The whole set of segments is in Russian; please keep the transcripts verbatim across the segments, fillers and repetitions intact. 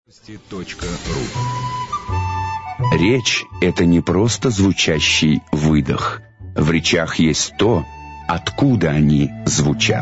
Речь — это не просто звучащий выдох. В речах есть то, откуда они звучат.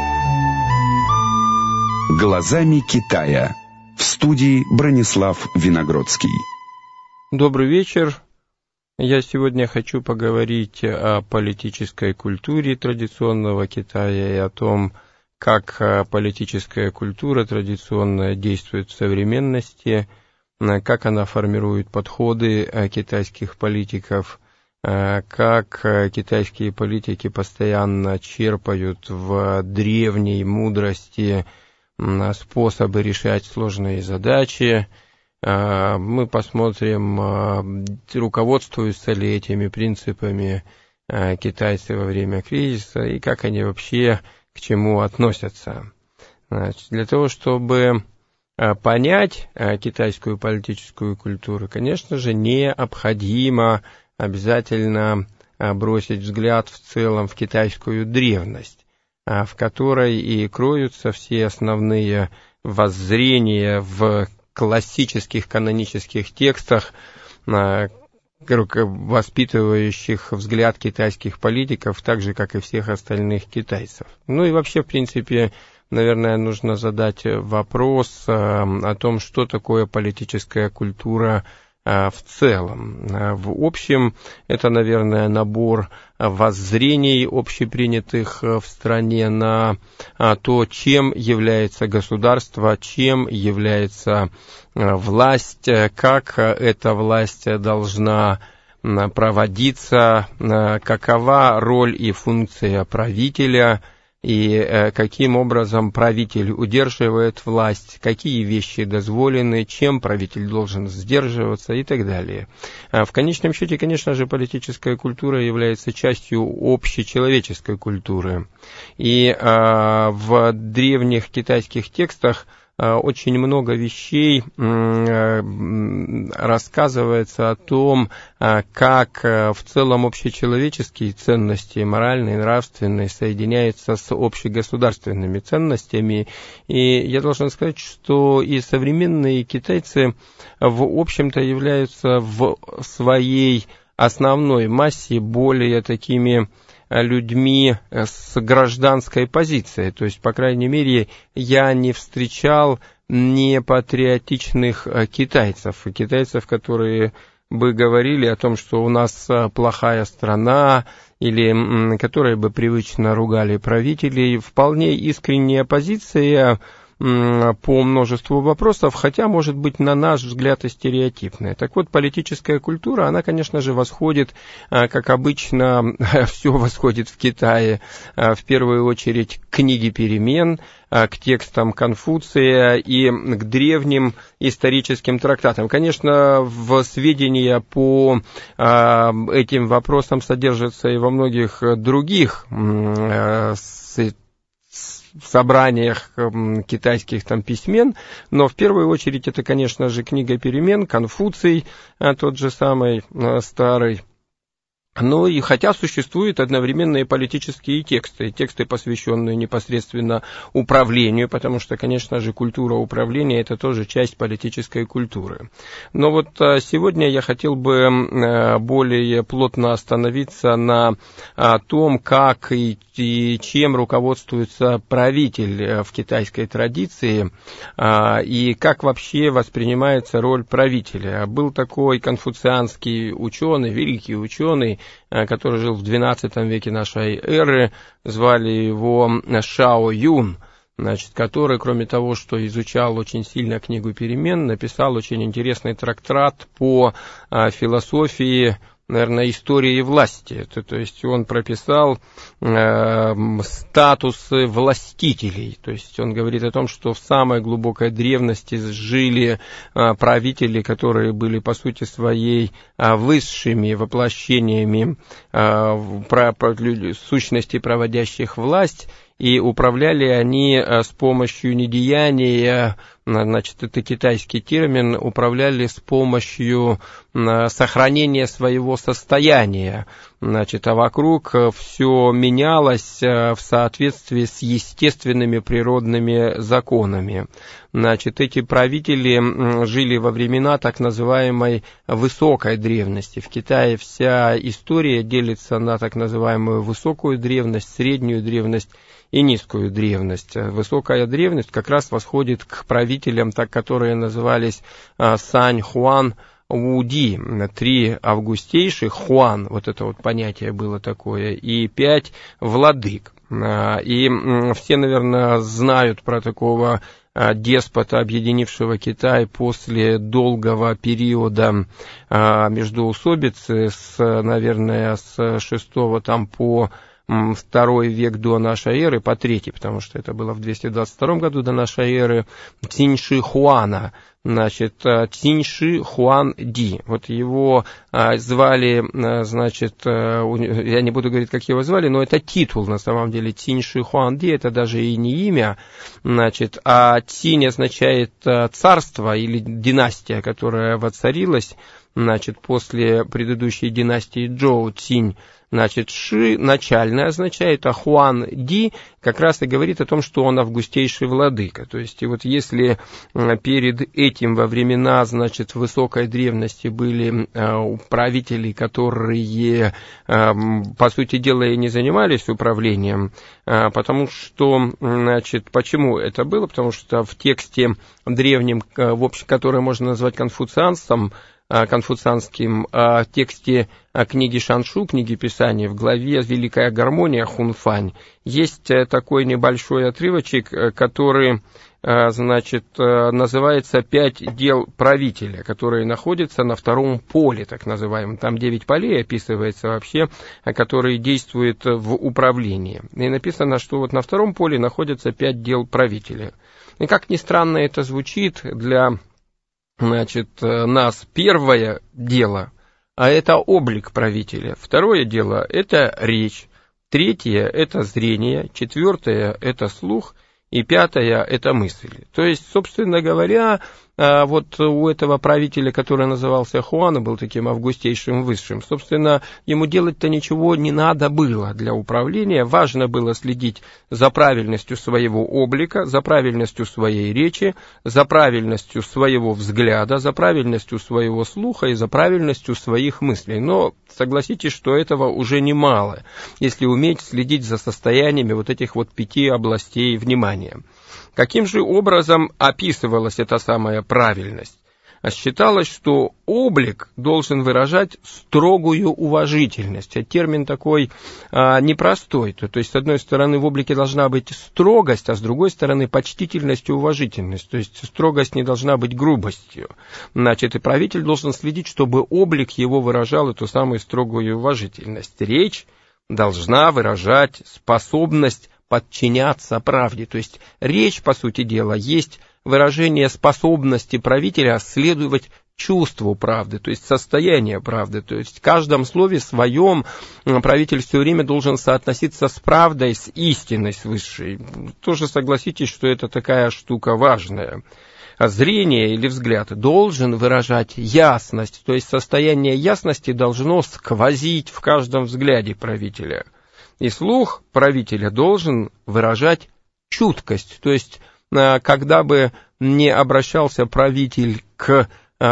«Глазами Китая». В студии Бронислав Виногродский. Добрый вечер. Я сегодня хочу поговорить о политической культуре традиционного Китая и о том, как политическая культура традиционная действует в современности, как она формирует подходы китайских политиков, как китайские политики постоянно черпают в древней мудрости способы решать сложные задачи. Мы посмотрим, руководствуются ли этими принципами китайцы во время кризиса и как они вообще к чему относятся. Значит, для того, чтобы понять китайскую политическую культуру, конечно же, необходимо обязательно бросить взгляд в целом в китайскую древность, в которой и кроются все основные воззрения в классических канонических текстах, воспитывающих взгляд китайских политиков, так же, как и всех остальных китайцев. Ну и вообще, в принципе, наверное, нужно задать вопрос о том, что такое политическая культура в целом. В общем, это, наверное, набор воззрений, общепринятых в стране на то, чем является государство, чем является власть, как эта власть должна проводиться, какова роль и функция правителя, и каким образом правитель удерживает власть, какие вещи дозволены, чем правитель должен сдерживаться и так далее. В конечном счете, конечно же, политическая культура является частью общечеловеческой культуры. И в древних китайских текстах очень много вещей рассказывается о том, как в целом общечеловеческие ценности, моральные, нравственные, соединяются с общегосударственными ценностями. И я должен сказать, что и современные китайцы, в общем-то, являются в своей основной массе более такими людьми с гражданской позицией. То есть, по крайней мере, я не встречал непатриотичных китайцев, китайцев, которые бы говорили о том, что у нас плохая страна, или которые бы привычно ругали правителей. Вполне искренняя позиция по множеству вопросов, хотя, может быть, на наш взгляд, и стереотипная. Так вот, политическая культура, она, конечно же, восходит, как обычно, все восходит в Китае, в первую очередь к книге перемен, к текстам Конфуция и к древним историческим трактатам. Конечно, в сведения по этим вопросам содержатся и во многих других в собраниях китайских там письмен, но в первую очередь это, конечно же, книга перемен, Конфуций, тот же самый старый. Ну и хотя существуют одновременные политические тексты, тексты, посвященные непосредственно управлению, потому что, конечно же, культура управления – это тоже часть политической культуры. Но вот сегодня я хотел бы более плотно остановиться на том, как и и чем руководствуется правитель в китайской традиции, и как вообще воспринимается роль правителя. Был такой конфуцианский ученый, великий ученый, который жил в двенадцатом веке нашей эры, звали его Шао Юн, значит, который, кроме того, что изучал очень сильно книгу перемен, написал очень интересный трактат по философии, наверное, истории власти. Это, то есть он прописал э, статусы властителей. То есть он говорит о том, что в самой глубокой древности жили э, правители, которые были по сути своей э, высшими воплощениями э, про, про, сущности, проводящих власть. И управляли они с помощью недеяния, значит, это китайский термин, управляли с помощью сохранение своего состояния, значит, а вокруг все менялось в соответствии с естественными природными законами. Значит, эти правители жили во времена так называемой высокой древности. В Китае вся история делится на так называемую высокую древность, среднюю древность и низкую древность. Высокая древность как раз восходит к правителям, так, которые назывались Сань, Хуан, Уди, три августейших, Хуан, вот это вот понятие было такое, и пять владык. И все, наверное, знают про такого деспота, объединившего Китай после долгого периода междоусобицы, с, наверное, с шестого там по второй век до нашей эры, по третий, потому что это было в двести двадцать втором году до нашей эры, Цинь-Ши Хуана. Значит, Цинь-Ши Хуан Ди. Вот его а, звали, а, значит, а, я не буду говорить, как его звали, но это титул на самом деле. Цинь-Ши Хуан Ди, это даже и не имя, значит, а Цинь означает а, царство или династия, которая воцарилась, значит, после предыдущей династии Джоу, Цинь. Значит, Ши начальное означает, а Хуан Ди как раз и говорит о том, что он августейший владыка. То есть, и вот если перед этим во времена, значит, высокой древности были э, правители, которые, э, по сути дела, и не занимались управлением, э, потому что, значит, почему это было? Потому что в тексте древнем, э, в общем, который можно назвать конфуцианством, конфуцианским э, тексте э, книги Шаншу, книги Писания, в главе «Великая гармония» Хунфань, есть э, такой небольшой отрывочек, э, который, э, значит, э, называется «Пять дел правителя», которые находятся на втором поле, так называемом. Там девять полей описывается вообще, э, которые действуют в управлении. И написано, что вот на втором поле находятся пять дел правителя. И как ни странно это звучит для... Значит, нас первое дело, а это облик правителя. Второе дело – это речь. Третье – это зрение. Четвертое – это слух. И пятое – это мысль. То есть, собственно говоря, вот у этого правителя, который назывался Хуан, был таким августейшим высшим, собственно, ему делать-то ничего не надо было для управления. Важно было следить за правильностью своего облика, за правильностью своей речи, за правильностью своего взгляда, за правильностью своего слуха и за правильностью своих мыслей. Но согласитесь, что этого уже немало, если уметь следить за состояниями вот этих вот пяти областей внимания. Каким же образом описывалась эта самая правильность? Считалось, что облик должен выражать строгую уважительность. А термин такой а, непростой. То, то есть, с одной стороны, в облике должна быть строгость, а с другой стороны, почтительность и уважительность. То есть, строгость не должна быть грубостью. Значит, и правитель должен следить, чтобы облик его выражал эту самую строгую уважительность. Речь должна выражать способность подчиняться правде. То есть речь, по сути дела, есть выражение способности правителя следовать чувству правды, то есть состоянию правды. То есть в каждом слове своем правитель все время должен соотноситься с правдой, с истиной, с высшей. Тоже согласитесь, что это такая штука важная. А зрение или взгляд должен выражать ясность, то есть состояние ясности должно сквозить в каждом взгляде правителя. И слух правителя должен выражать чуткость, то есть когда бы не обращался правитель к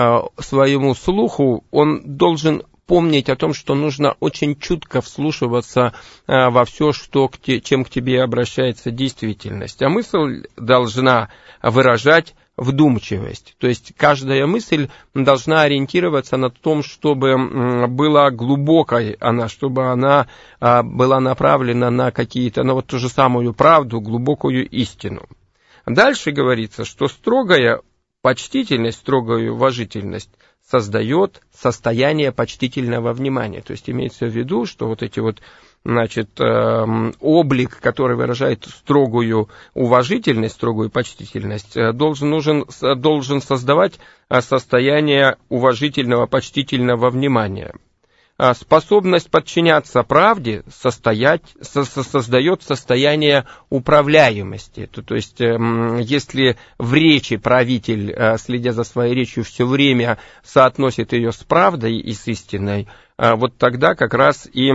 своему слуху, он должен помнить о том, что нужно очень чутко вслушиваться во все, что к те, чем к тебе обращается действительность. А мысль должна выражать вдумчивость. То есть каждая мысль должна ориентироваться на том, чтобы была глубокой она, чтобы она была направлена на какие-то, на вот ту же самую правду, глубокую истину. Дальше говорится, что строгая почтительность, строгая уважительность создает состояние почтительного внимания. То есть имеется в виду, что вот эти вот, значит, э, облик, который выражает строгую уважительность, строгую почтительность, должен, нужен, должен создавать состояние уважительного, почтительного внимания. Способность подчиняться правде состоять, со, создает состояние управляемости. То, то есть, если в речи правитель, следя за своей речью, все время соотносит ее с правдой и с истиной, вот тогда как раз и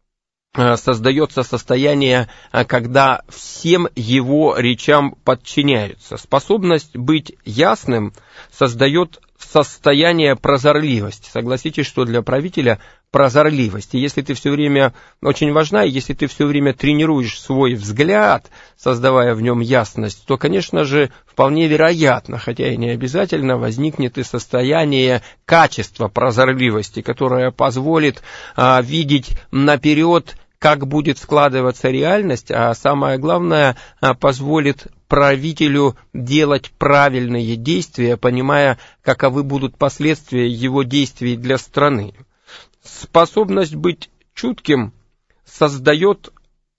создается состояние, когда всем его речам подчиняются. Способность быть ясным создает состояние прозорливости. Согласитесь, что для правителя прозорливость. И если ты все время, очень важна, если ты все время тренируешь свой взгляд, создавая в нем ясность, то, конечно же, вполне вероятно, хотя и не обязательно, возникнет и состояние качества прозорливости, которое позволит а, видеть наперед, как будет складываться реальность, а самое главное, а, позволит правителю делать правильные действия, понимая, каковы будут последствия его действий для страны. Способность быть чутким создает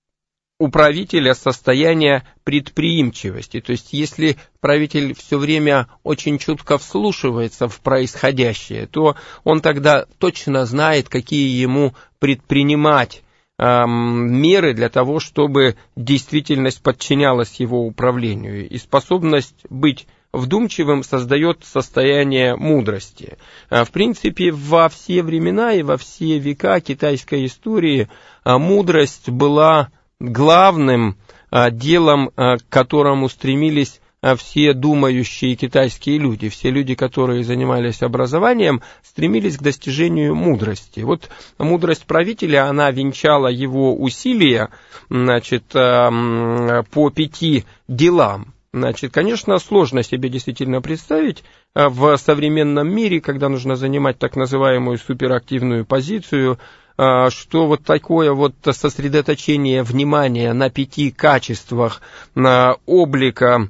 у правителя состояние предприимчивости. То есть, если правитель все время очень чутко вслушивается в происходящее, то он тогда точно знает, какие ему предпринимать э, меры для того, чтобы действительность подчинялась его управлению. И способность быть вдумчивым создает состояние мудрости. В принципе, во все времена и во все века китайской истории мудрость была главным делом, к которому стремились все думающие китайские люди. Все люди, которые занимались образованием, стремились к достижению мудрости. Вот мудрость правителя, она венчала его усилия, значит, по пяти делам. Значит, конечно, сложно себе действительно представить в современном мире, когда нужно занимать так называемую суперактивную позицию, что вот такое вот сосредоточение внимания на пяти качествах на облика,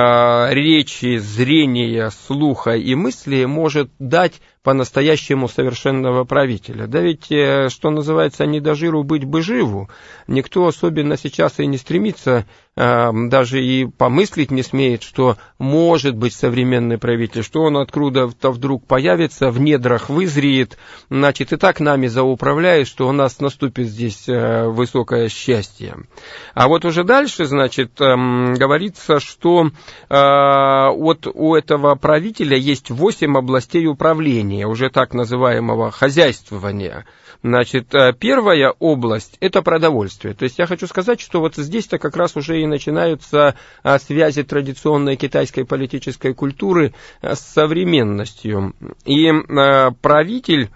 речи, зрения, слуха и мысли может дать по-настоящему совершенного правителя. Да ведь, что называется, не до жиру быть бы живу. Никто особенно сейчас и не стремится, даже и помыслить не смеет, что может быть современный правитель, что он откуда-то вдруг появится, в недрах вызреет, значит, и так нами зауправляет, что у нас наступит здесь высокое счастье. А вот уже дальше, значит, говорится, что вот у этого правителя есть восемь областей управления, уже так называемого хозяйствования. Значит, первая область – это продовольствие. То есть я хочу сказать, что вот здесь-то как раз уже и начинаются связи традиционной китайской политической культуры с современностью. И правитель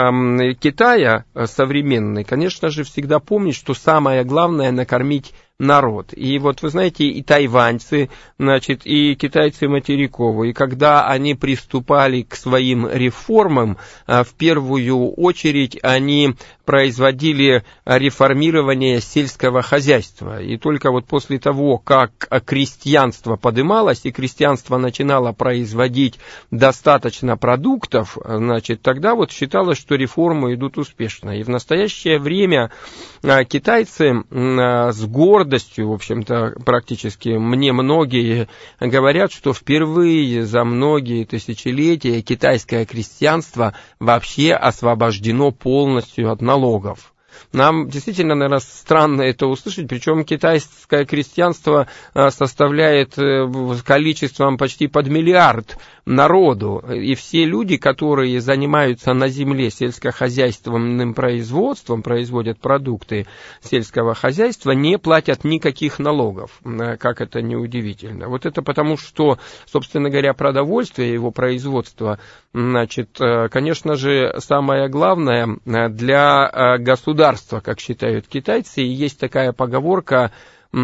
Китая современный, конечно же, всегда помнит, что самое главное – накормить народ. И вот вы знаете, и тайваньцы, значит, и китайцы материковые, и когда они приступали к своим реформам, в первую очередь они производили реформирование сельского хозяйства. И только вот после того, как крестьянство подымалось, и крестьянство начинало производить достаточно продуктов, значит, тогда вот считалось, что реформы идут успешно. И в настоящее время китайцы с гордостью, в общем-то, практически мне многие говорят, что впервые за многие тысячелетия китайское крестьянство вообще освобождено полностью от налогов. Нам действительно, наверное, странно это услышать, причем китайское крестьянство составляет количеством почти под миллиард народу, и все люди, которые занимаются на земле сельскохозяйственным производством, производят продукты сельского хозяйства, не платят никаких налогов, как это не удивительно. Вот это потому, что, собственно говоря, продовольствие, его производство, значит, конечно же, самое главное для государства, как считают китайцы, и есть такая поговорка: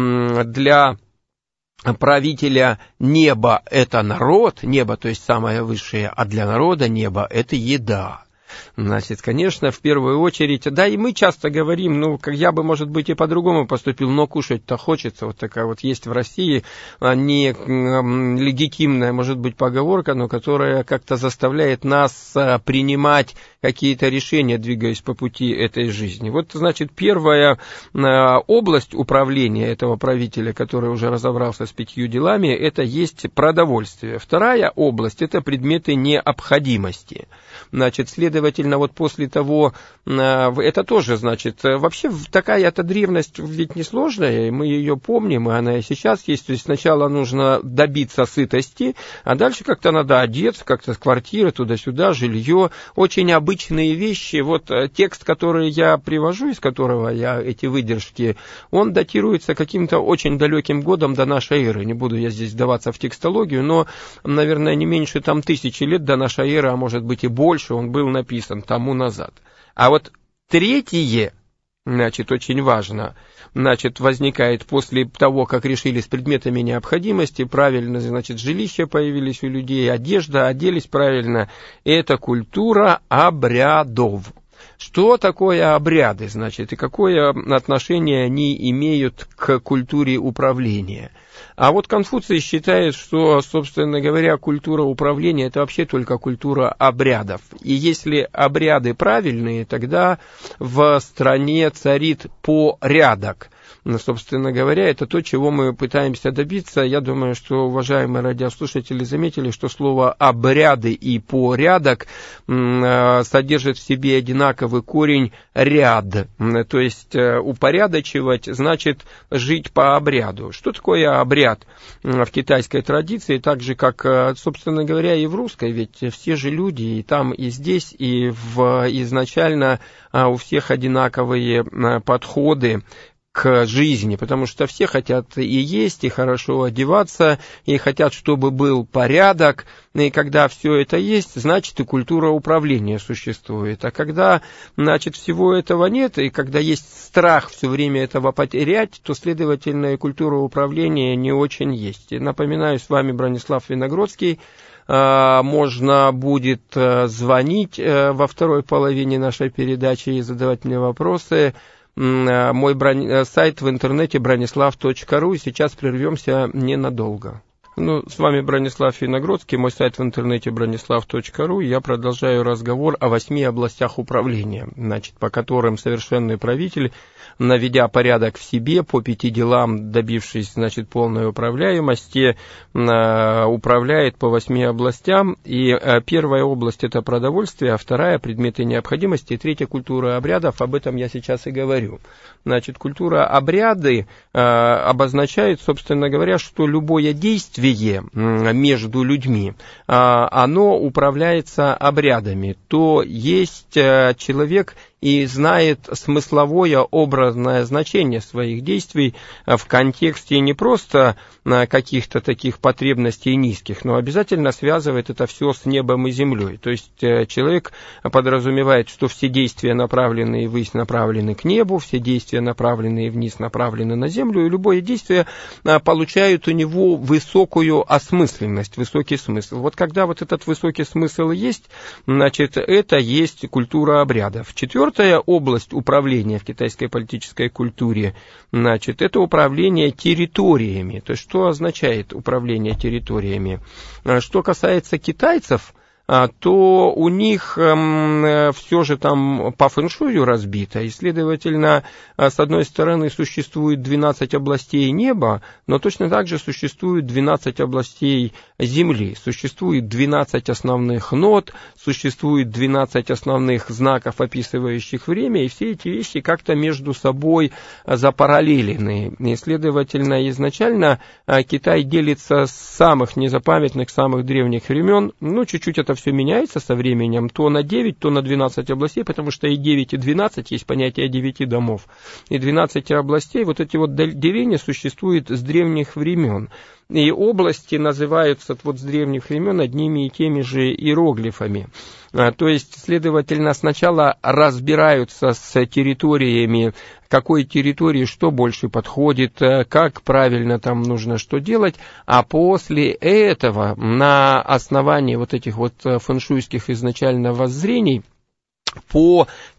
для правителя небо – это народ, небо, то есть самое высшее, а для народа небо – это еда. Значит, конечно, в первую очередь, да, и мы часто говорим, ну, как я бы, может быть, и по-другому поступил, но кушать-то хочется. Вот такая вот есть в России не легитимная, может быть, поговорка, но которая как-то заставляет нас принимать какие-то решения, двигаясь по пути этой жизни. Вот, значит, первая область управления этого правителя, который уже разобрался с пятью делами, это есть продовольствие. Вторая область – это предметы необходимости. Значит, следовательно, следовательно, вот после того, это тоже, значит, вообще такая эта древность ведь несложная, мы ее помним, и она и сейчас есть. То есть сначала нужно добиться сытости, а дальше как-то надо одеться, как-то с квартиры туда-сюда, жилье. Очень обычные вещи. Вот текст, который я привожу, из которого я эти выдержки, он датируется каким-то очень далеким годом до нашей эры. Не буду я здесь вдаваться в текстологию, но, наверное, не меньше там тысячи лет до нашей эры, а может быть и больше, он был написан тому назад. А вот третье, значит, очень важно, значит, возникает после того, как решили с предметами необходимости, правильно, значит, жилища появились у людей, одежда, оделись правильно, это культура обрядов. Что такое обряды, значит, и какое отношение они имеют к культуре управления? А вот Конфуций считает, что, собственно говоря, культура управления – это вообще только культура обрядов. И если обряды правильные, тогда в стране царит порядок. Собственно говоря, это то, чего мы пытаемся добиться. Я думаю, что уважаемые радиослушатели заметили, что слово «обряды» и «порядок» содержит в себе одинаковый корень «ряд». То есть упорядочивать значит жить по обряду. Что такое обряд в китайской традиции, так же, как, собственно говоря, и в русской? Ведь все же люди и там, и здесь, и в, изначально у всех одинаковые подходы к жизни, потому что все хотят и есть, и хорошо одеваться, и хотят, чтобы был порядок, и когда все это есть, значит и культура управления существует. А когда, значит, всего этого нет, и когда есть страх все время этого потерять, то, следовательно, и культура управления не очень есть. И напоминаю, с вами Бронислав Виногродский. Можно будет звонить во второй половине нашей передачи и задавать мне вопросы. Мой брони... сайт в интернете бронислав точка ру. Сейчас прервемся ненадолго. Ну, с вами Бронислав Виногродский, мой сайт в интернете бронислав точка ру. Я продолжаю разговор о восьми областях управления, значит, по которым совершенный правитель, наведя порядок в себе, по пяти делам добившись, значит, полной управляемости, управляет по восьми областям. И первая область – это продовольствие, а вторая – предметы необходимости, и третья – культура обрядов. Об этом я сейчас и говорю. Значит, культура обряды обозначает, собственно говоря, что любое действие между людьми, оно управляется обрядами. То есть человек и знает смысловое образное значение своих действий в контексте не просто каких-то таких потребностей низких, но обязательно связывает это все с небом и землей. То есть человек подразумевает, что все действия, направленные ввысь, направлены к небу, все действия, направленные вниз, направлены на землю, и любое действие получает у него высокую осмысленность, высокий смысл. Вот когда вот этот высокий смысл есть, значит, это есть культура обрядов. Четвертое Четвертая область управления в китайской политической культуре, значит, это управление территориями. То есть, что означает управление территориями? Что касается китайцев, то у них э, все же там по фэншую разбито, и, следовательно, с одной стороны существует двенадцать областей неба, но точно так же существует двенадцать областей земли, существует двенадцать основных нот, существует двенадцать основных знаков, описывающих время, и все эти вещи как-то между собой запараллелены. И, следовательно, изначально Китай делится с самых незапамятных, самых древних времен, ну, чуть-чуть это все меняется со временем, то на девять, то на двенадцать областей, потому что и девять, и двенадцать есть понятие девяти домов. И двенадцать областей, вот эти вот деления существуют с древних времен. И области называются вот с древних времен одними и теми же иероглифами. То есть, следовательно, сначала разбираются с территориями, какой территории что больше подходит, как правильно там нужно что делать, а после этого на основании вот этих вот фэншуйских изначально воззрений по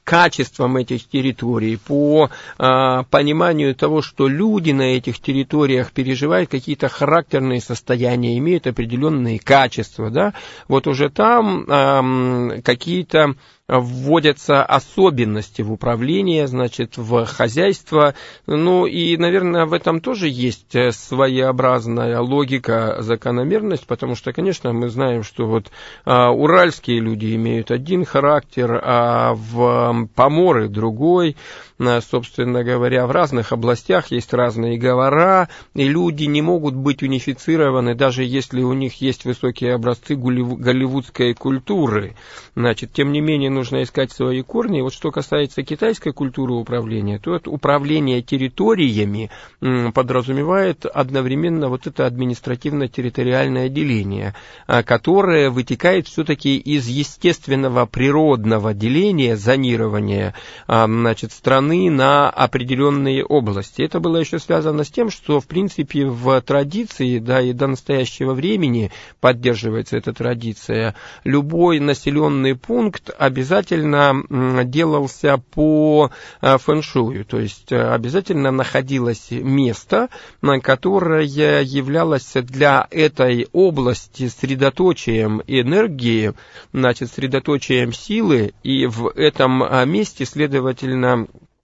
качествам этих территорий, по а, пониманию того, что люди на этих территориях переживают какие-то характерные состояния, имеют определенные качества, да, вот уже там а, какие-то вводятся особенности в управление, значит, в хозяйство. Ну и, наверное, в этом тоже есть своеобразная логика, закономерность, потому что, конечно, мы знаем, что вот а, уральские люди имеют один характер, а в Поморы другой. Собственно говоря, в разных областях есть разные говора, и люди не могут быть унифицированы, даже если у них есть высокие образцы голливудской культуры. Значит, тем не менее, нужно искать свои корни. И вот что касается китайской культуры управления, то это управление территориями подразумевает одновременно вот это административно-территориальное деление, которое вытекает все-таки из естественного природного деления, зонирования, значит, страны на определенные области. Это было еще связано с тем, что, в принципе, в традиции, да, и до настоящего времени поддерживается эта традиция, любой населенный пункт обязательно делался по фэншую, то есть обязательно находилось место, которое являлось для этой области средоточием энергии, значит, средоточием силы, и в этом месте, следовательно,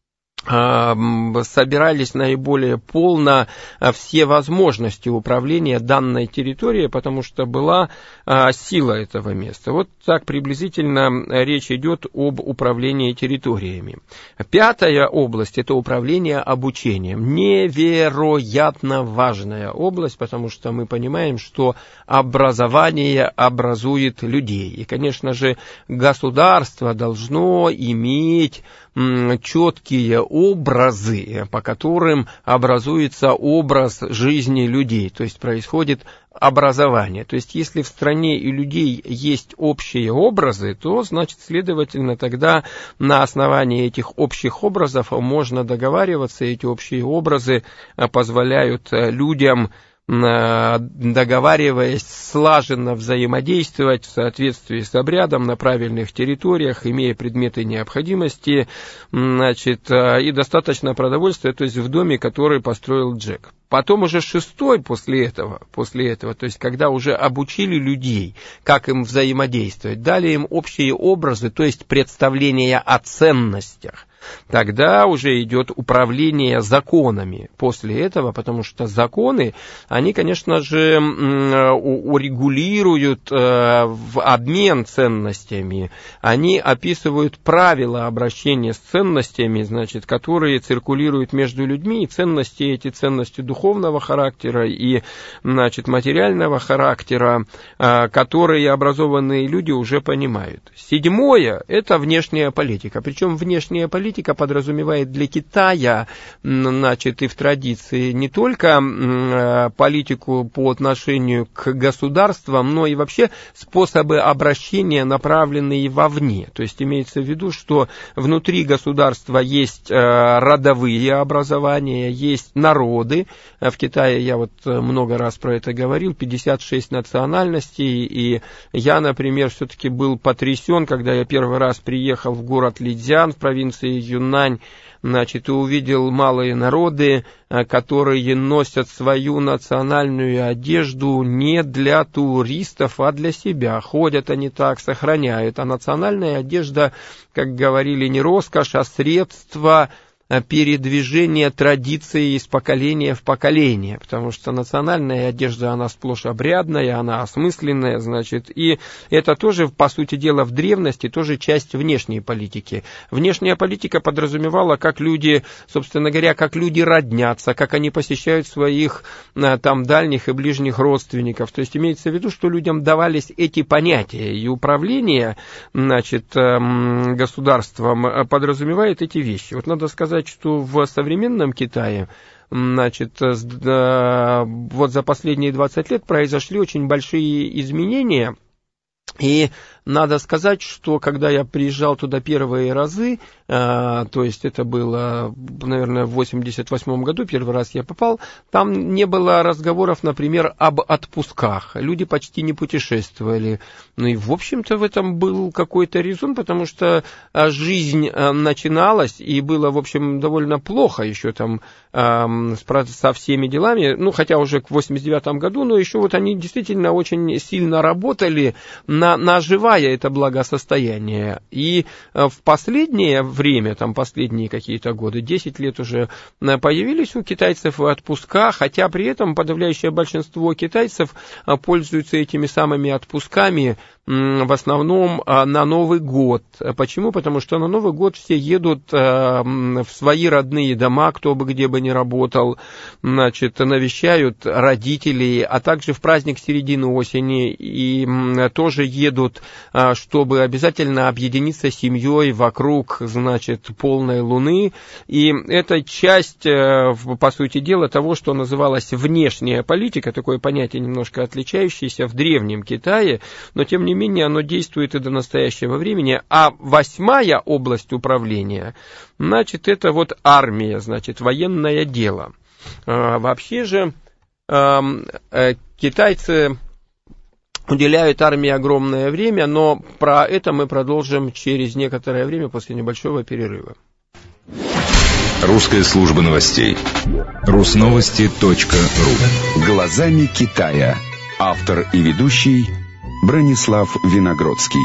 собирались наиболее полно все возможности управления данной территорией, потому что была сила этого места. Вот так приблизительно речь идет об управлении территориями. Пятая область – это управление обучением. Невероятно важная область, потому что мы понимаем, что образование образует людей. И, конечно же, государство должно иметь четкие образы, по которым образуется образ жизни людей, то есть происходит образование. То есть если в стране и людей есть общие образы, то, значит, следовательно, тогда на основании этих общих образов можно договариваться, эти общие образы позволяют людям, договариваясь, слаженно взаимодействовать в соответствии с обрядом на правильных территориях, имея предметы необходимости, значит, и достаточно продовольствия, то есть в доме, который построил Джек. Потом уже шестой после этого, после этого, то есть когда уже обучили людей, как им взаимодействовать, дали им общие образы, то есть представления о ценностях. Тогда уже идет управление законами после этого, потому что законы, они, конечно же, урегулируют обмен ценностями, они описывают правила обращения с ценностями, значит, которые циркулируют между людьми, и ценности эти, ценности духовного характера и, значит, материального характера, которые образованные люди уже понимают. Седьмое – это внешняя политика, причем внешняя политика подразумевает для Китая, значит, и в традиции не только политику по отношению к государствам, но и вообще способы обращения, направленные вовне. То есть имеется в виду, что внутри государства есть родовые образования, есть народы. В Китае, я вот много раз про это говорил, пятьдесят шесть национальностей, и я, например, все-таки был потрясен, когда я первый раз приехал в город Лидзян в провинции Юннань, значит, и увидел малые народы, которые носят свою национальную одежду не для туристов, а для себя. Ходят они так, сохраняют. А национальная одежда, как говорили, не роскошь, а средство передвижение традиции из поколения в поколение, потому что национальная одежда, она сплошь обрядная, она осмысленная, значит, и это тоже, по сути дела, в древности тоже часть внешней политики. Внешняя политика подразумевала, как люди, собственно говоря, как люди роднятся, как они посещают своих там дальних и ближних родственников, то есть имеется в виду, что людям давались эти понятия, и управление, значит, государством подразумевает эти вещи. Вот надо сказать, что в современном Китае, значит, вот за последние двадцать лет произошли очень большие изменения, и надо сказать, что когда я приезжал туда первые разы, то есть это было, наверное, в восемьдесят восьмом году, первый раз я попал, там не было разговоров, например, об отпусках. Люди почти не путешествовали. Ну и, в общем-то, в этом был какой-то резон, потому что жизнь начиналась, и было, в общем, довольно плохо еще там со всеми делами, ну, хотя уже к восемьдесят девятому году, но еще вот они действительно очень сильно работали, на, наживая это благосостояние. И в последнее время, там последние какие-то годы, десять лет уже, появились у китайцев отпуска, хотя при этом подавляющее большинство китайцев пользуются этими самыми отпусками в основном на Новый год. Почему? Потому что на Новый год все едут в свои родные дома, кто бы где бы ни работал, значит, навещают родителей, а также в праздник середины осени и тоже едут, чтобы обязательно объединиться с семьей вокруг, значит, полной луны. И это часть, по сути дела, того, что называлось внешняя политика, такое понятие немножко отличающееся в Древнем Китае, но тем не менее оно действует и до настоящего времени. А восьмая область управления, значит, это вот армия, значит, военное дело. А, вообще же а, а, китайцы уделяют армии огромное время, но про это мы продолжим через некоторое время после небольшого перерыва. Русская служба новостей. Русновости точка ру. Глазами Китая. Автор и ведущий Бронислав Виногродский.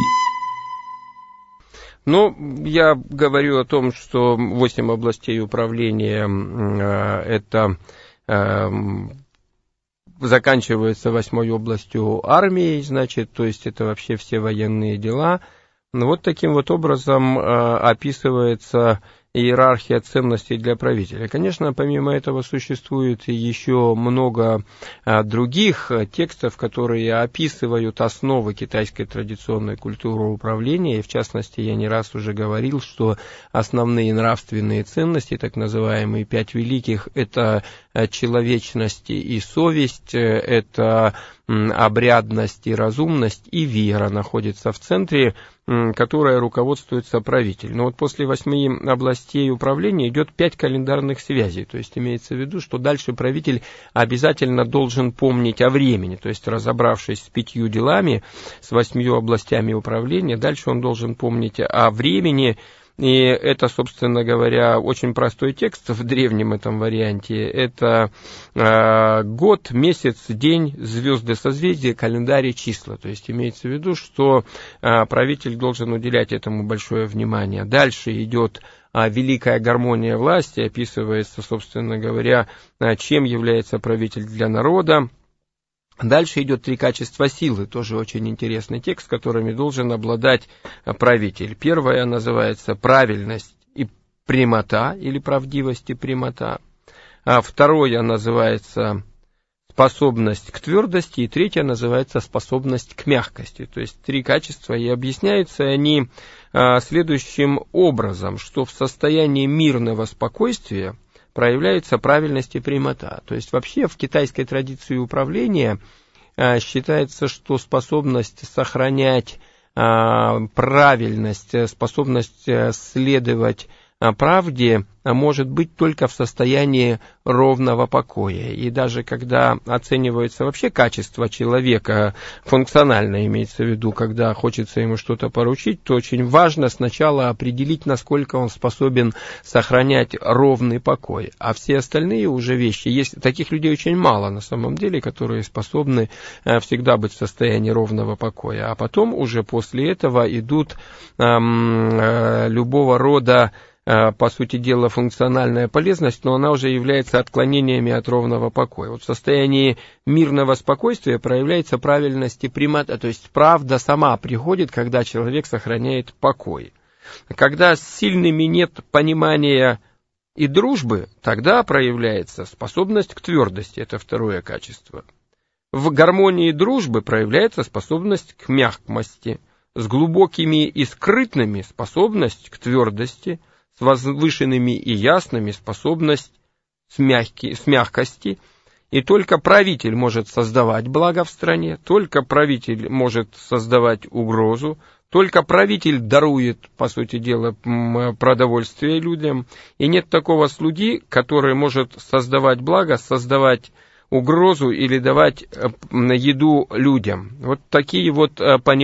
Ну, я говорю о том, что восемь областей управления э, это э, заканчивается восьмой областью армией, значит, то есть это вообще все военные дела. Вот таким вот образом э, описывается иерархия ценностей для правителя. Конечно, помимо этого существует еще много а, других текстов, которые описывают основы китайской традиционной культуры управления, и в частности, я не раз уже говорил, что основные нравственные ценности, так называемые пять великих, это человечность и совесть, это обрядность и разумность, и вера находится в центре, которая руководствуется правитель. Но вот после восьми областей управления идет пять календарных связей, то есть имеется в виду, что дальше правитель обязательно должен помнить о времени, то есть разобравшись с пятью делами, с восьмью областями управления, дальше он должен помнить о времени. И это, собственно говоря, очень простой текст в древнем этом варианте. Это э, год, месяц, день, звезды, созвездия, календарь и числа. То есть имеется в виду, что э, правитель должен уделять этому большое внимание. Дальше идет э, великая гармония власти, описывается, собственно говоря, э, чем является правитель для народа. Дальше идет три качества силы, тоже очень интересный текст, которыми должен обладать правитель. Первое называется правильность и прямота, или правдивость и прямота. А второе называется способность к твердости, и третье называется способность к мягкости. То есть три качества, и объясняются они а, следующим образом, что в состоянии мирного спокойствия проявляется правильность и прямота. То есть вообще в китайской традиции управления а, считается, что способность сохранять а, правильность, способность следовать а, правде может быть только в состоянии ровного покоя. И даже когда оценивается вообще качество человека, функционально имеется в виду, когда хочется ему что-то поручить, то очень важно сначала определить, насколько он способен сохранять ровный покой. А все остальные уже вещи, есть таких людей очень мало на самом деле, которые способны всегда быть в состоянии ровного покоя. А потом уже после этого идут эм, э, любого рода, по сути дела, функциональная полезность, но она уже является отклонениями от ровного покоя. Вот в состоянии мирного спокойствия проявляется правильность и прямота, то есть правда сама приходит, когда человек сохраняет покой. Когда с сильными нет понимания и дружбы, тогда проявляется способность к твердости, это второе качество. В гармонии дружбы проявляется способность к мягкости, с глубокими и скрытными способность к твердости, с возвышенными и ясными способность с, мягки, с мягкости, И только правитель может создавать благо в стране, только правитель может создавать угрозу, только правитель дарует, по сути дела, продовольствие людям. И нет такого слуги, который может создавать благо, создавать угрозу или давать еду людям. Вот такие вот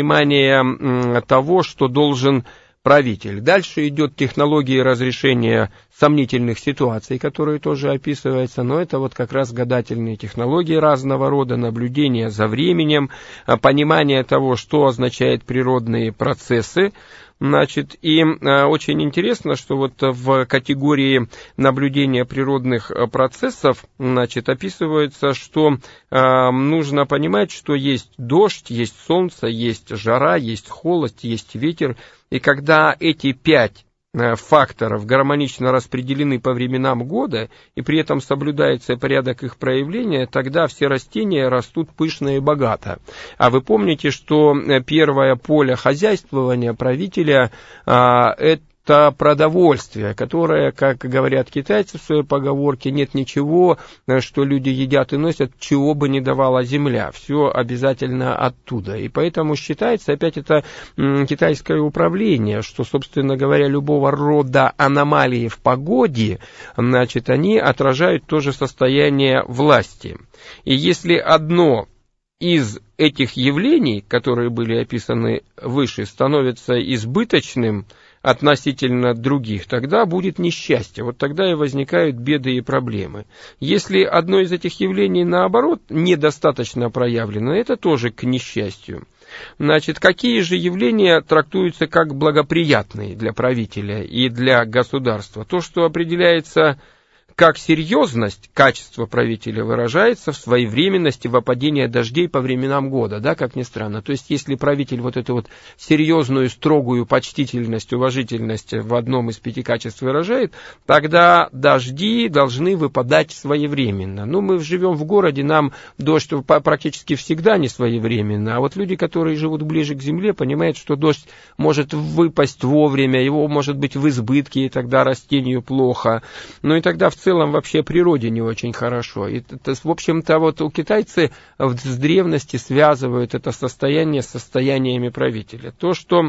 понимания того, что должен правитель. Дальше идет технология разрешения сомнительных ситуаций, которые тоже описываются, но это вот как раз гадательные технологии разного рода, наблюдение за временем, понимание того, что означает природные процессы. Значит, и э, очень интересно, что вот в категории наблюдения природных процессов, значит, описывается, что э, нужно понимать, что есть дождь, есть солнце, есть жара, есть холод, есть ветер, и когда эти пять факторов гармонично распределены по временам года, и при этом соблюдается порядок их проявления, тогда все растения растут пышно и богато. А вы помните, что первое поле хозяйствования правителя а, это это продовольствие, которое, как говорят китайцы в своей поговорке, нет ничего, что люди едят и носят, чего бы не давала земля. Все обязательно оттуда. И поэтому считается, опять это китайское управление, что, собственно говоря, любого рода аномалии в погоде, значит, они отражают то же состояние власти. И если одно из этих явлений, которые были описаны выше, становится избыточным относительно других, тогда будет несчастье. Вот тогда и возникают беды и проблемы. Если одно из этих явлений, наоборот, недостаточно проявлено, это тоже к несчастью. Значит, какие же явления трактуются как благоприятные для правителя и для государства? То, что определяется как серьезность, качество правителя выражается в своевременности выпадения дождей по временам года, да, как ни странно. То есть, если правитель вот эту вот серьезную, строгую почтительность, уважительность в одном из пяти качеств выражает, тогда дожди должны выпадать своевременно. Ну, мы живем в городе, нам дождь практически всегда не своевременно, а вот люди, которые живут ближе к земле, понимают, что дождь может выпасть вовремя, его может быть в избытке, и тогда растению плохо. Ну и тогда в В целом вообще природе не очень хорошо. И, в общем-то, вот у китайцы с древности связывают это состояние с состояниями правителя. То, что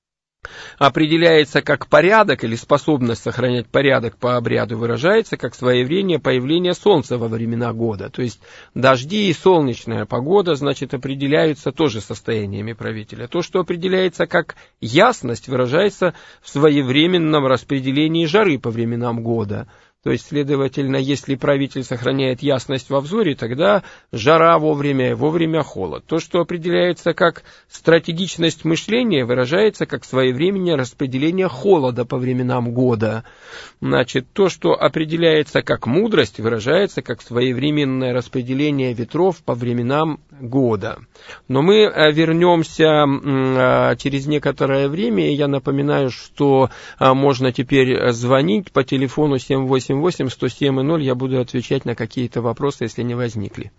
определяется как порядок или способность сохранять порядок по обряду, выражается как своевременное появление солнца во времена года. То есть дожди и солнечная погода, значит, определяются тоже состояниями правителя. То, что определяется как ясность, выражается в своевременном распределении жары по временам года. То есть, следовательно, если правитель сохраняет ясность во взоре, тогда жара вовремя, вовремя холод. То, что определяется как стратегичность мышления, выражается как своевременное распределение холода по временам года. Значит, то, что определяется как мудрость, выражается как своевременное распределение ветров по временам года. Но мы вернемся через некоторое время, и я напоминаю, что можно теперь звонить по телефону семь восемь восемь сто семь ноль, я буду отвечать на какие-то вопросы, если не возникли.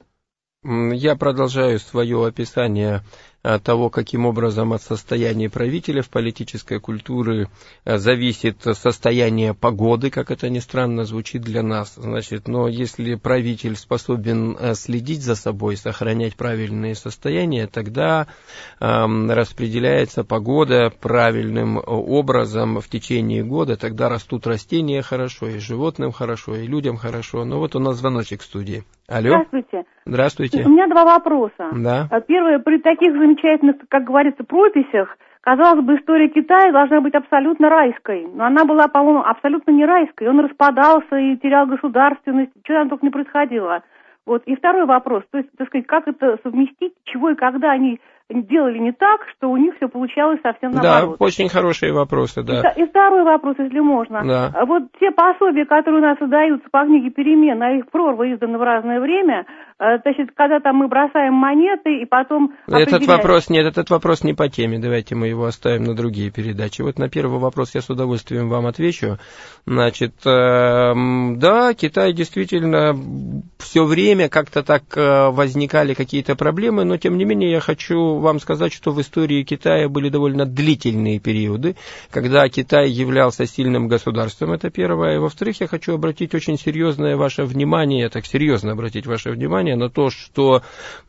Я продолжаю свое описание того, каким образом от состояния правителя в политической культуре зависит состояние погоды, как это ни странно звучит для нас. Значит, но если правитель способен следить за собой, сохранять правильные состояния, тогда э, распределяется погода правильным образом в течение года, тогда растут растения хорошо, и животным хорошо, и людям хорошо. Ну вот у нас звоночек в студии. Алло. Здравствуйте. Здравствуйте. У меня два вопроса. Да. Первое, при таких замечательных, как говорится, прописях, казалось бы, история Китая должна быть абсолютно райской. Но она была, по-моему, абсолютно не райской. Он распадался и терял государственность. Что там только не происходило. Вот. И второй вопрос. То есть, так сказать, как это совместить, чего и когда они делали не так, что у них все получалось совсем наоборот. Да, очень хорошие вопросы, да. И, и второй вопрос, если можно. Да. Вот те пособия, которые у нас издаются по книге «Перемен», а их прорва издана в разное время, значит, когда там мы бросаем монеты и потом Этот вопрос, нет, этот вопрос не по теме, давайте мы его оставим на другие передачи. Вот на первый вопрос я с удовольствием вам отвечу. Значит, э, да, Китай действительно все время как-то так возникали какие-то проблемы, но тем не менее я хочу вам сказать, что в истории Китая были довольно длительные периоды, когда Китай являлся сильным государством, это первое. И во-вторых, я хочу обратить очень серьезное ваше внимание, так серьезно обратить ваше внимание на то, что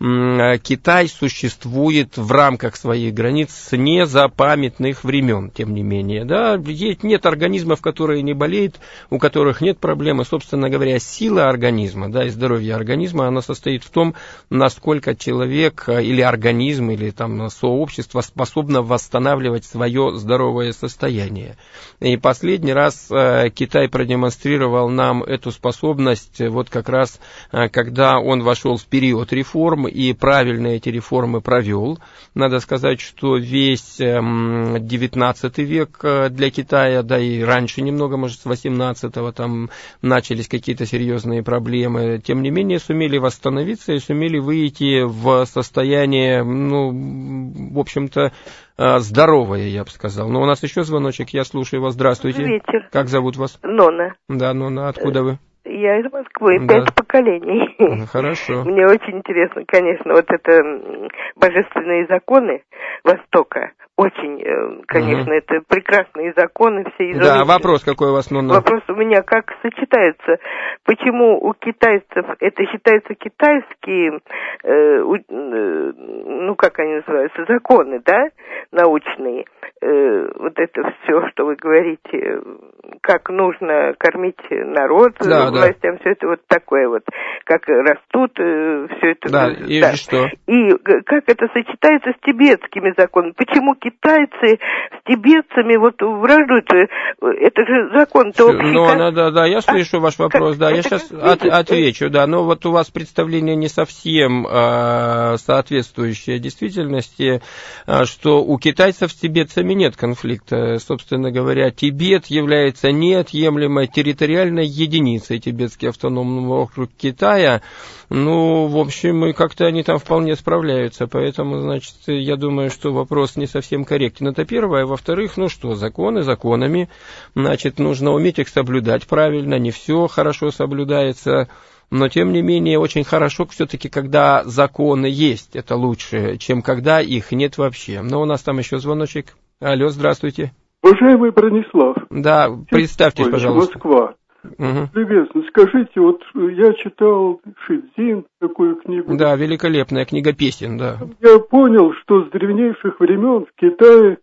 м, Китай существует в рамках своих границ с незапамятных времен, тем не менее. Да? Есть, нет организмов, которые не болеют, у которых нет проблемы. Собственно говоря, сила организма, да, и здоровье организма, она состоит в том, насколько человек или организм, или там сообщество способно восстанавливать свое здоровое состояние. И последний раз Китай продемонстрировал нам эту способность вот как раз, когда он вошел в период реформ и правильно эти реформы провел. Надо сказать, что весь девятнадцатый век для Китая, да и раньше немного, может, с восемнадцатого там начались какие-то серьезные проблемы, тем не менее сумели восстановиться и сумели выйти в состояние, ну, в общем-то, здоровое, я бы сказал. Но у нас еще звоночек, я слушаю вас. Здравствуйте. Вечер. Как зовут вас? Нона. Да, Нона, откуда вы? Я из Москвы, Да. пять поколений. Хорошо. Мне очень интересно, конечно, вот это божественные законы Востока. Очень, конечно, Угу. это прекрасные законы, все Да, изумительные. вопрос какой у вас, Нона? Вопрос у меня, как сочетаются, почему у китайцев это считаются китайские, э, у, э, ну, как они называются, законы, да, научные, э, вот это все, что вы говорите, как нужно кормить народ, Да, властям, да. Все это вот такое вот, как растут, э, все это. Да, и да. что? И как это сочетается с тибетскими законами, почему китайцы с тибетцами вот враждуют, это же закон-то общий. Ну, как... она, да, да, я слышу а, ваш вопрос, да, я сейчас от, отвечу, да, но вот у вас представление не совсем э, соответствующее действительности, э, что у китайцев с тибетцами нет конфликта, собственно говоря, Тибет является неотъемлемой территориальной единицей, Тибетский автономный округ Китая, ну, в общем, и как-то они там вполне справляются, поэтому, значит, я думаю, что вопрос не совсем корректен, это первое. Во-вторых, ну что, законы законами, значит, нужно уметь их соблюдать правильно, не все хорошо соблюдается, но, тем не менее, очень хорошо все-таки, когда законы есть, это лучше, чем когда их нет вообще. Но у нас там еще звоночек. Алло, здравствуйте. Уважаемый Бронислав. Да, представьтесь, пожалуйста. Москва. Угу. Любезно, скажите, вот я читал Шидзин, такую книгу. Да, великолепная книга песен, да. Я понял, что с древнейших времен в Китае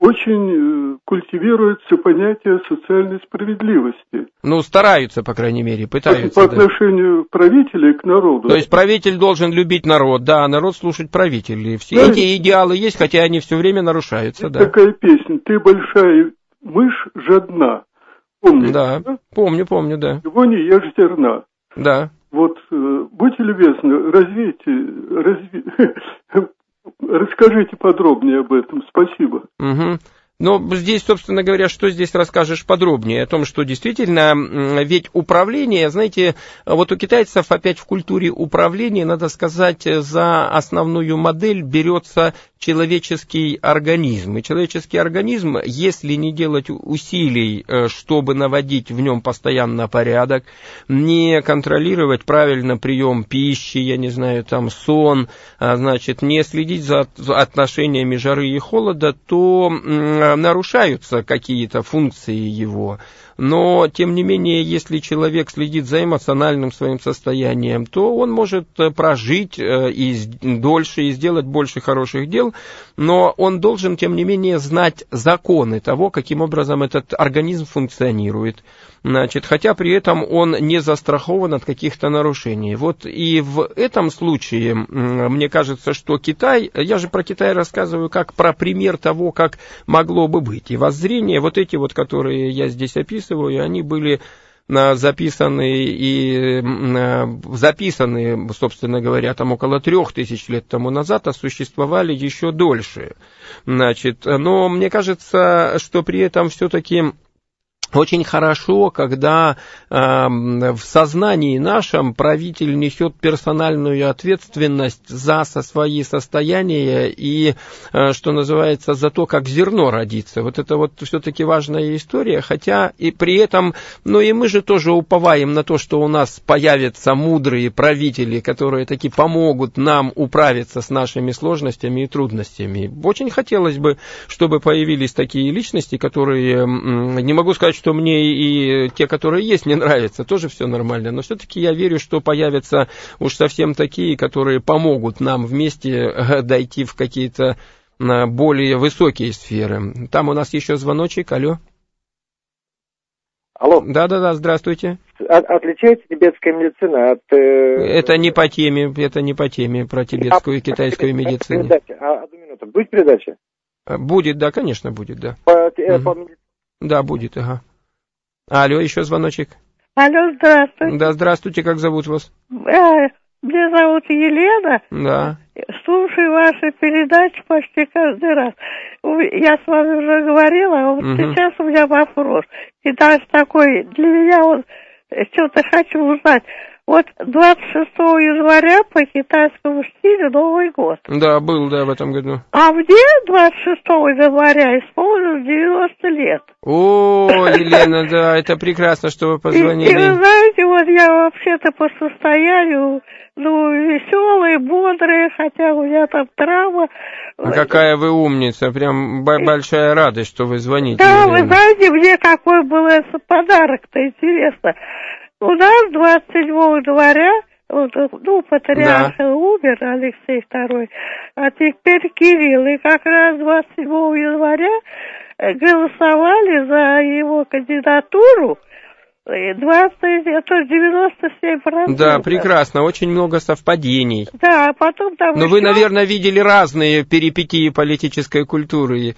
очень культивируется понятие социальной справедливости. Ну, стараются, по крайней мере, пытаются. По да. отношению правителей к народу. То есть правитель должен любить народ, да, а народ слушать правителей. Все да, эти идеалы есть, хотя они все время нарушаются, да. Такая песня: «Ты большая мышь жадна». Помните? Да, да, помню, помню, да. Его не ешь зерна. Да. Вот, будьте любезны, развейте, разви... расскажите подробнее об этом. Спасибо. Угу. Но здесь, собственно говоря, что здесь расскажешь подробнее? О том, что действительно, ведь управление, знаете, вот у китайцев опять в культуре управления, надо сказать, за основную модель берется человеческий организм. И человеческий организм, если не делать усилий, чтобы наводить в нем постоянно порядок, не контролировать правильно прием пищи, я не знаю, там сон, значит, не следить за отношениями жары и холода, то нарушаются какие-то функции его. Но, тем не менее, если человек следит за эмоциональным своим состоянием, то он может прожить и дольше, и сделать больше хороших дел, но он должен, тем не менее, знать законы того, каким образом этот организм функционирует. Значит, хотя при этом он не застрахован от каких-то нарушений. Вот и в этом случае, мне кажется, что Китай, я же про Китай рассказываю как про пример того, как могло бы быть. И воззрения, вот эти вот, которые я здесь описываю, они были записаны и записаны, собственно говоря, там около трех тысяч лет тому назад, а существовали еще дольше. Значит, но мне кажется, что при этом все-таки Очень хорошо, когда э, в сознании нашем правитель несет персональную ответственность за со свои состояния и, э, что называется, за то, как зерно родится. Вот это вот все-таки важная история, хотя и при этом, ну и мы же тоже уповаем на то, что у нас появятся мудрые правители, которые таки помогут нам управиться с нашими сложностями и трудностями. Очень хотелось бы, чтобы появились такие личности, которые, не могу сказать, что мне и те, которые есть, не нравятся, тоже все нормально, но все-таки я верю, что появятся уж совсем такие, которые помогут нам вместе дойти в какие-то более высокие сферы. Там у нас еще звоночек, алло. Алло. Да-да-да, здравствуйте. От, отличается тибетская медицина от... Э... Это не по теме, это не по теме про тибетскую и китайскую медицину. Передача. А, одну минуту. Будет передача? Будет, да, конечно, будет, да. По, э, угу. по медицине? Да, будет, ага. Алло, еще звоночек. Алло, здравствуйте. Да, здравствуйте, как зовут вас? А, меня зовут Елена. Да. Слушаю ваши передачи почти каждый раз. Я с вами уже говорила, а вот угу. сейчас у меня вопрос. И даже такой, для меня вот, что-то хочу узнать. Вот двадцать шестого января по китайскому стилю Новый год. Да, был, да, в этом году. А мне двадцать шестого января исполнилось девяносто лет. О, Елена, да, это прекрасно, что вы позвонили. И, и вы знаете, вот я вообще-то по состоянию, ну, веселая, бодрая, хотя у меня там травма. А какая вы умница, прям большая радость, что вы звоните. Да, Елена. вы знаете, мне какой был этот подарок-то, интересно. У нас двадцать седьмого января, ну, патриарх да. умер, Алексей второй, а теперь Кирилл. И как раз двадцать седьмого января голосовали за его кандидатуру, двадцать, это девяносто семь процентов. Да, прекрасно, очень много совпадений. Да, а потом там Но еще... вы, наверное, видели разные перипетии политической культуры,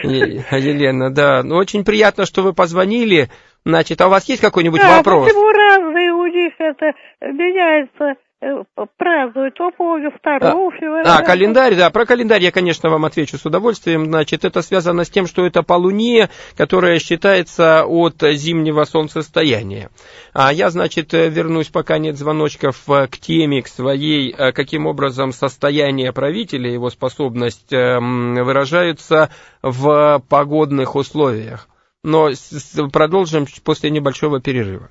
Елена, да. Ну, очень приятно, что вы позвонили. Значит, а у вас есть какой-нибудь да, вопрос? Почему разные у них это меняется, празднуют, то помню, второго февраля. А, календарь, да, про календарь я, конечно, вам отвечу с удовольствием. Значит, это связано с тем, что это по Луне, которая считается от зимнего солнцестояния. А я, значит, вернусь, пока нет звоночков, к теме, к своей, каким образом состояние правителя, его способность выражаются в погодных условиях. Но продолжим после небольшого перерыва.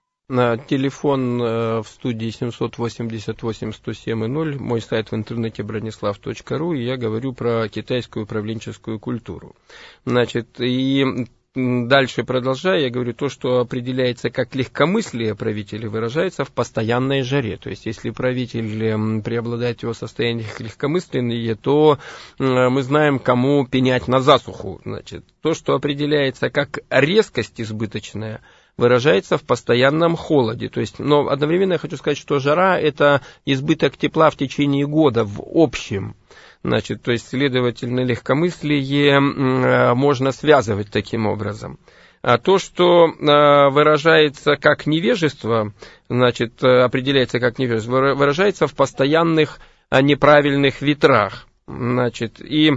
Телефон в студии семь восемь восемь сто семь ноль, мой сайт в интернете бронислав точка ру, и я говорю про китайскую управленческую культуру. Значит, и дальше продолжая, я говорю, то, что определяется как легкомыслие правителя, выражается в постоянной жаре. То есть, если правитель преобладает в его состояниях легкомысленные, то мы знаем, кому пенять на засуху. Значит, то, что определяется как резкость избыточная, выражается в постоянном холоде. То есть, но одновременно я хочу сказать, что жара – это избыток тепла в течение года в общем. Значит, то есть, следовательно, легкомыслие можно связывать таким образом. А то, что выражается как невежество, значит, определяется как невежество, выражается в постоянных неправильных ветрах. Значит, и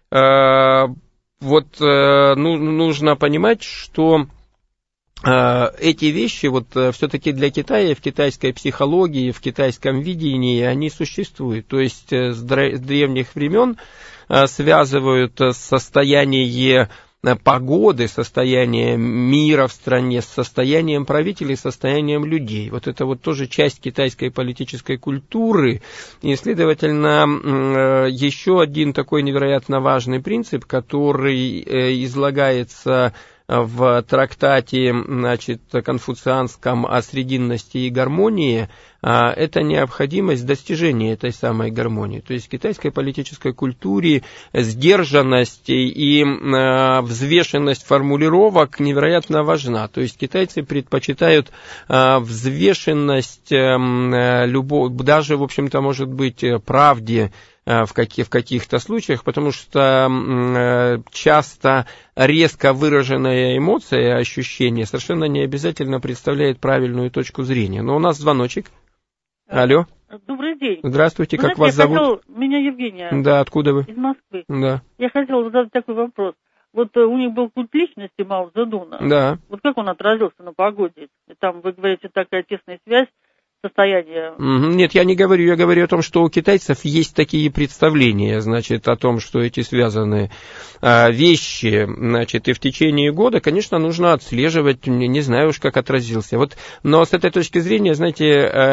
вот ну, нужно понимать, что эти вещи вот все-таки для Китая, в китайской психологии, в китайском видении, они существуют. То есть с древних времен связывают состояние погоды, состояние мира в стране с состоянием правителей, состоянием людей. Вот это вот тоже часть китайской политической культуры. И, следовательно, еще один такой невероятно важный принцип, который излагается в трактате, значит, конфуцианском о срединности и гармонии, это необходимость достижения этой самой гармонии. То есть в китайской политической культуре сдержанность и взвешенность формулировок невероятно важна. То есть китайцы предпочитают взвешенность, любовь, даже, в общем-то, может быть, правде, в, каких, в каких-то случаях, потому что часто резко выраженная эмоция, ощущение совершенно не обязательно представляет правильную точку зрения. Но у нас звоночек. Алло. Добрый день. Здравствуйте, Вы как знаете, вас зовут? Хотел, меня Евгения. Да, откуда вы? Из Москвы. Да. Я хотела задать такой вопрос. Вот у них был культ личности Мао Цзэдуна. Да. Вот как он отразился на погоде? Там, вы говорите, такая тесная связь состояния. Нет, я не говорю, я говорю о том, что у китайцев есть такие представления, значит, о том, что эти связанные а, вещи, значит, и в течение года, конечно, нужно отслеживать, не, не знаю уж, как отразился. Вот, но с этой точки зрения, знаете,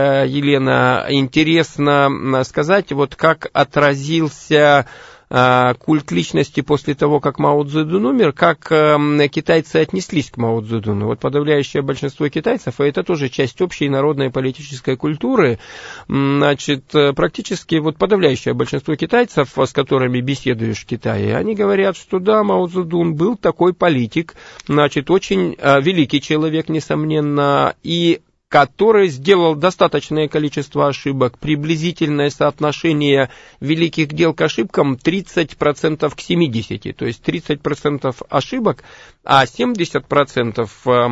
Елена, интересно сказать, вот как отразился культ личности после того, как Мао Цзэдун умер, как китайцы отнеслись к Мао Цзэдуну. Вот подавляющее большинство китайцев, а это тоже часть общей народной политической культуры, значит, практически вот подавляющее большинство китайцев, с которыми беседуешь в Китае, они говорят, что да, Мао Цзэдун был такой политик, значит, очень великий человек, несомненно, и который сделал достаточное количество ошибок, приблизительное соотношение великих дел к ошибкам тридцать процентов к семидесяти, то есть тридцать процентов ошибок, а семьдесят процентов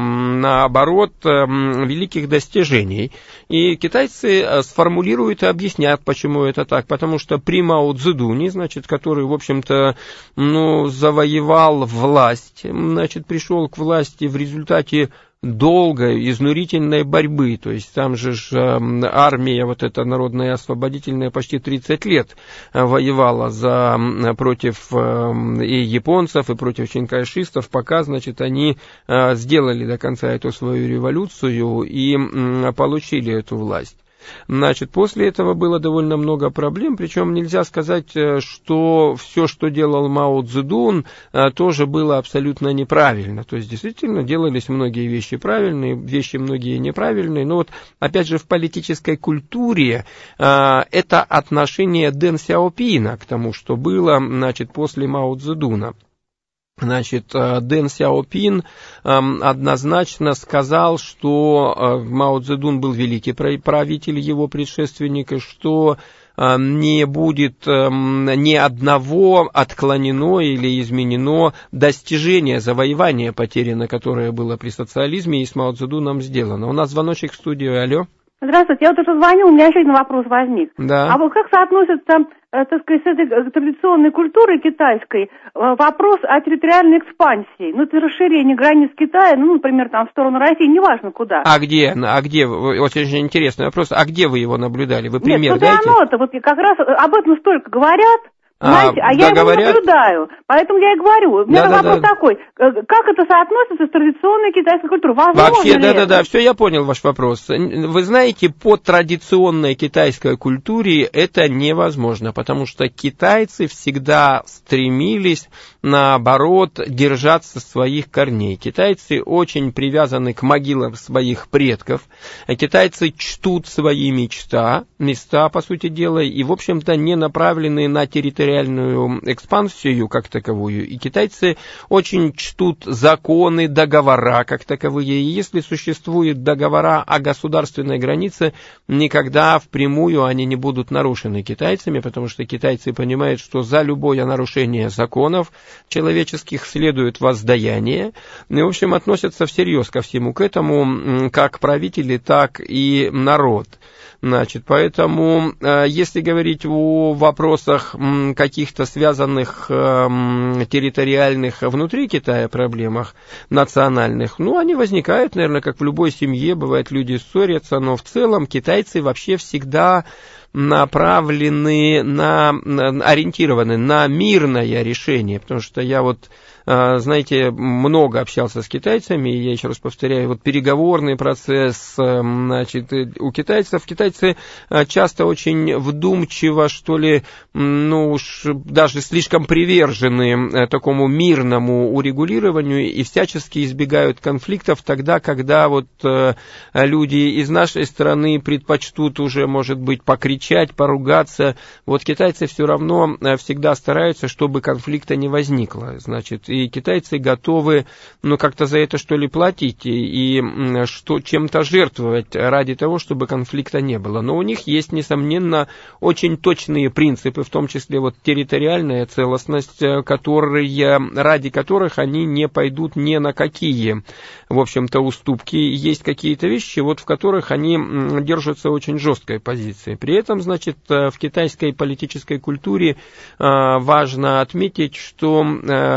наоборот великих достижений. И китайцы сформулируют и объяснят, почему это так, потому что при Мао Цзэдуне, значит, который, в общем-то, ну, завоевал власть, значит, пришел к власти в результате долгой, изнурительной борьбы, то есть там же ж, э, армия вот эта народная освободительная почти тридцать лет воевала за, против э, и японцев, и против чинкайшистов, пока, значит, они э, сделали до конца эту свою революцию и э, получили эту власть. Значит, после этого было довольно много проблем, причем нельзя сказать, что все, что делал Мао Цзэдун, тоже было абсолютно неправильно. То есть, действительно, делались многие вещи правильные, вещи многие неправильные. Но вот, опять же, в политической культуре это отношение Дэн Сяопина к тому, что было, значит, после Мао Цзэдуна. Значит, Дэн Сяопин однозначно сказал, что Мао Цзэдун был великий правитель, его предшественник, и что не будет ни одного отклонено или изменено достижение, завоевание потеряно, которое было при социализме и с Мао Цзэдуном сделано. У нас звоночек в студию, алло. Здравствуйте, я вот уже звонил, у меня еще один вопрос возник. Да. А вот как соотносится, так сказать, с этой традиционной культурой китайской вопрос о территориальной экспансии? Ну, это расширение границ Китая, ну, например, там в сторону России, неважно куда. А где, а где, очень интересный вопрос, а где вы его наблюдали? Вы пример Нет, дайте? Нет, оно-то, вот как раз об этом столько говорят. Знаете, а, а я да, его говорят... наблюдаю, поэтому я и говорю. У меня да, вопрос да, такой, как это соотносится с традиционной китайской культурой? Возможно Вообще, да-да-да, это? все, я понял ваш вопрос. Вы знаете, по традиционной китайской культуре это невозможно, потому что китайцы всегда стремились, наоборот, держаться своих корней. Китайцы очень привязаны к могилам своих предков, китайцы чтут свои мечта, места, по сути дела, и, в общем-то, не направлены на территорию реальную экспансию как таковую, и китайцы очень чтут законы, договора как таковые, и если существуют договора о государственной границе, никогда впрямую они не будут нарушены китайцами, потому что китайцы понимают, что за любое нарушение законов человеческих следует воздаяние, и, в общем, относятся всерьез ко всему к этому, как правители, так и народ. Значит, поэтому, если говорить о вопросах каких-то связанных территориальных внутри Китая проблемах национальных, ну, они возникают, наверное, как в любой семье, бывает, люди ссорятся, но в целом китайцы вообще всегда направлены на, ориентированы на мирное решение, потому что я вот, знаете, много общался с китайцами, и я еще раз повторяю, вот переговорный процесс, значит, у китайцев, китайцы часто очень вдумчиво, что ли, ну уж даже слишком привержены такому мирному урегулированию и всячески избегают конфликтов тогда, когда вот люди из нашей страны предпочтут уже, может быть, покричать, поругаться. Вот китайцы все равно всегда стараются, чтобы конфликта не возникло, значит, и китайцы готовы, ну, как-то за это, что ли, платить и, и что, чем-то жертвовать ради того, чтобы конфликта не было. Но у них есть, несомненно, очень точные принципы, в том числе вот территориальная целостность, которые, ради которых они не пойдут ни на какие, в общем-то, уступки. Есть какие-то вещи, вот, в которых они держатся очень жесткой позиции. При этом, значит, в китайской политической культуре важно отметить, что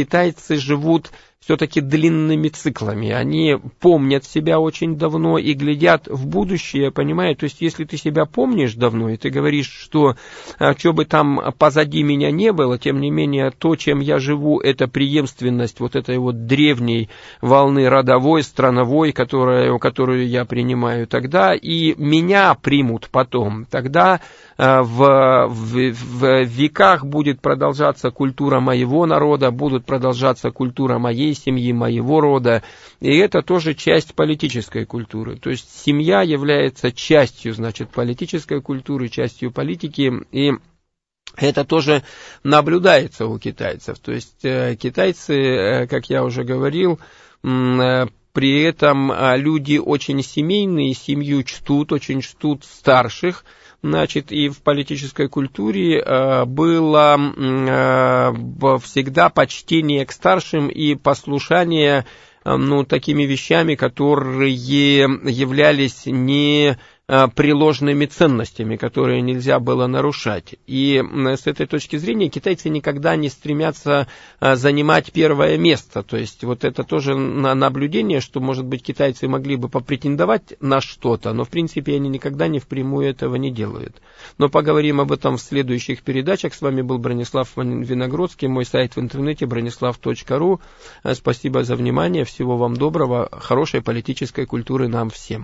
китайцы живут все-таки длинными циклами. Они помнят себя очень давно и глядят в будущее, понимаете? То есть, если ты себя помнишь давно, и ты говоришь, что что бы там позади меня не было, тем не менее, то, чем я живу, это преемственность вот этой вот древней волны родовой, страновой, которая, которую я принимаю тогда, и меня примут потом. Тогда в, в, в веках будет продолжаться культура моего народа, будут продолжаться культура моей семьи, моего рода, и это тоже часть политической культуры. То есть семья является частью, значит, политической культуры, частью политики, и это тоже наблюдается у китайцев. То есть китайцы, как я уже говорил, при этом люди очень семейные, семью чтут, очень чтут старших. Значит, и в политической культуре э, было э, всегда почтение к старшим и послушание э, ну, такими вещами, которые являлись не приложными ценностями, которые нельзя было нарушать. И с этой точки зрения китайцы никогда не стремятся занимать первое место. То есть вот это тоже наблюдение, что, может быть, китайцы могли бы попретендовать на что-то, но в принципе они никогда не впрямую этого не делают. Но поговорим об этом в следующих передачах. С вами был Бронислав Виногродский, мой сайт в интернете бронислав точка ру. Спасибо за внимание, всего вам доброго, хорошей политической культуры нам всем.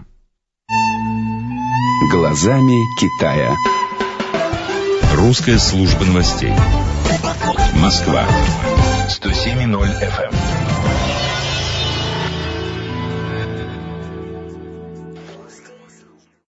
Глазами Китая. Русская служба новостей. Москва. сто семь и ноль эф эм.